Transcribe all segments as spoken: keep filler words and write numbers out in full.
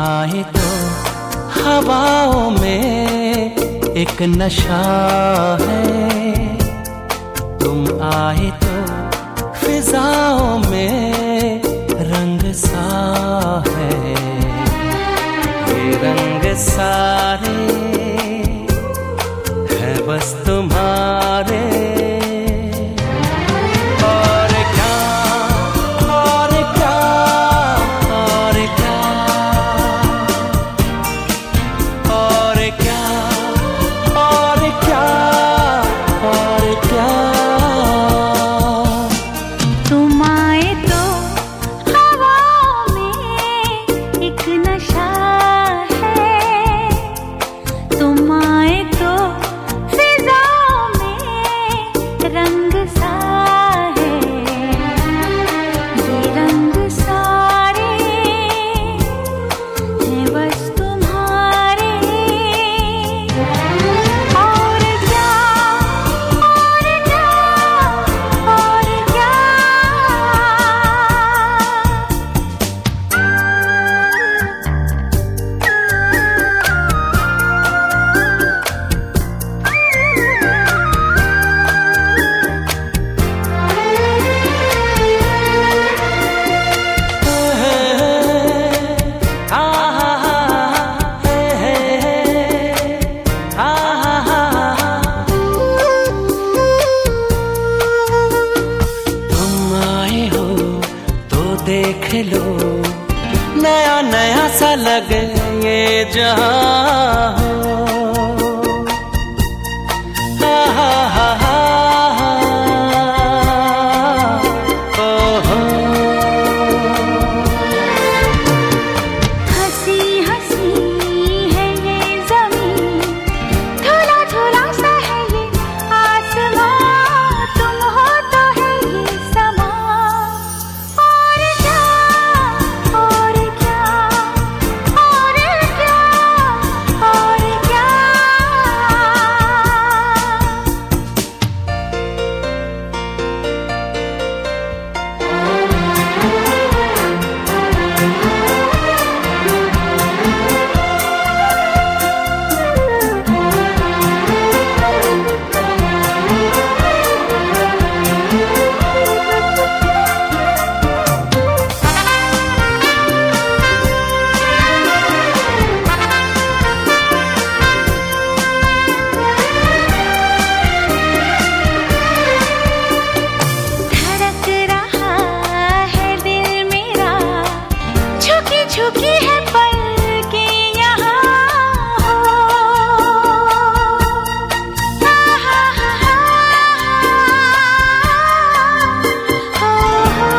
आए तो हवाओं में एक नशा है, तुम आए तो फिजाओं में रंग सा है। ये रंग सारे हैं बस तुम्हारे, और क्या और क्या और क्या और क्या और क्या और क्या। तुम आए तो हवाओं में एक नशा है, तुम आए तो फिजाओं में रंग सा है। ये रंग सारे हैं बस तुम्हारे, और क्या और क्या और क्या। तुम आए हो तो देख लो, नया नया सा लगे ये जहां हो। हा हा हा हा ओ हो। हंसी हंसी है ये ज़मीं, धुला धुला सा है ये आसमां, तुम हो तो है ये समा। और क्या और क्या और क्या और क्या। धड़क रहा है दिल मेरा, झुकी झुकी है पलकें यहाँ हो। हा हा हा हा हो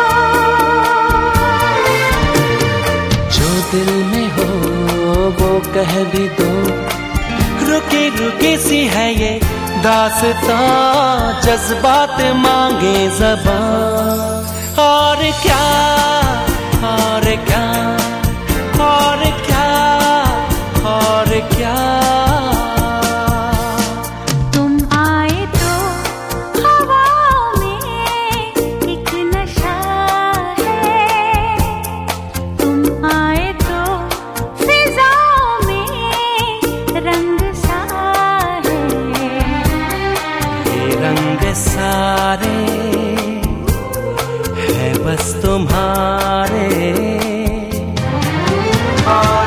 हो। जो दिल में हो वो कह भी दो, रुकी रुकी सी है ये दास्तां, जज्बात मांगे ज़बां। और क्या और क्या और क्या और क्या। तुम आए तो हवाओं में एक नशा है, तुम आए तो फिजाओं में रंग सा है। ये रंग सारे हैं बस तुम्हारे, और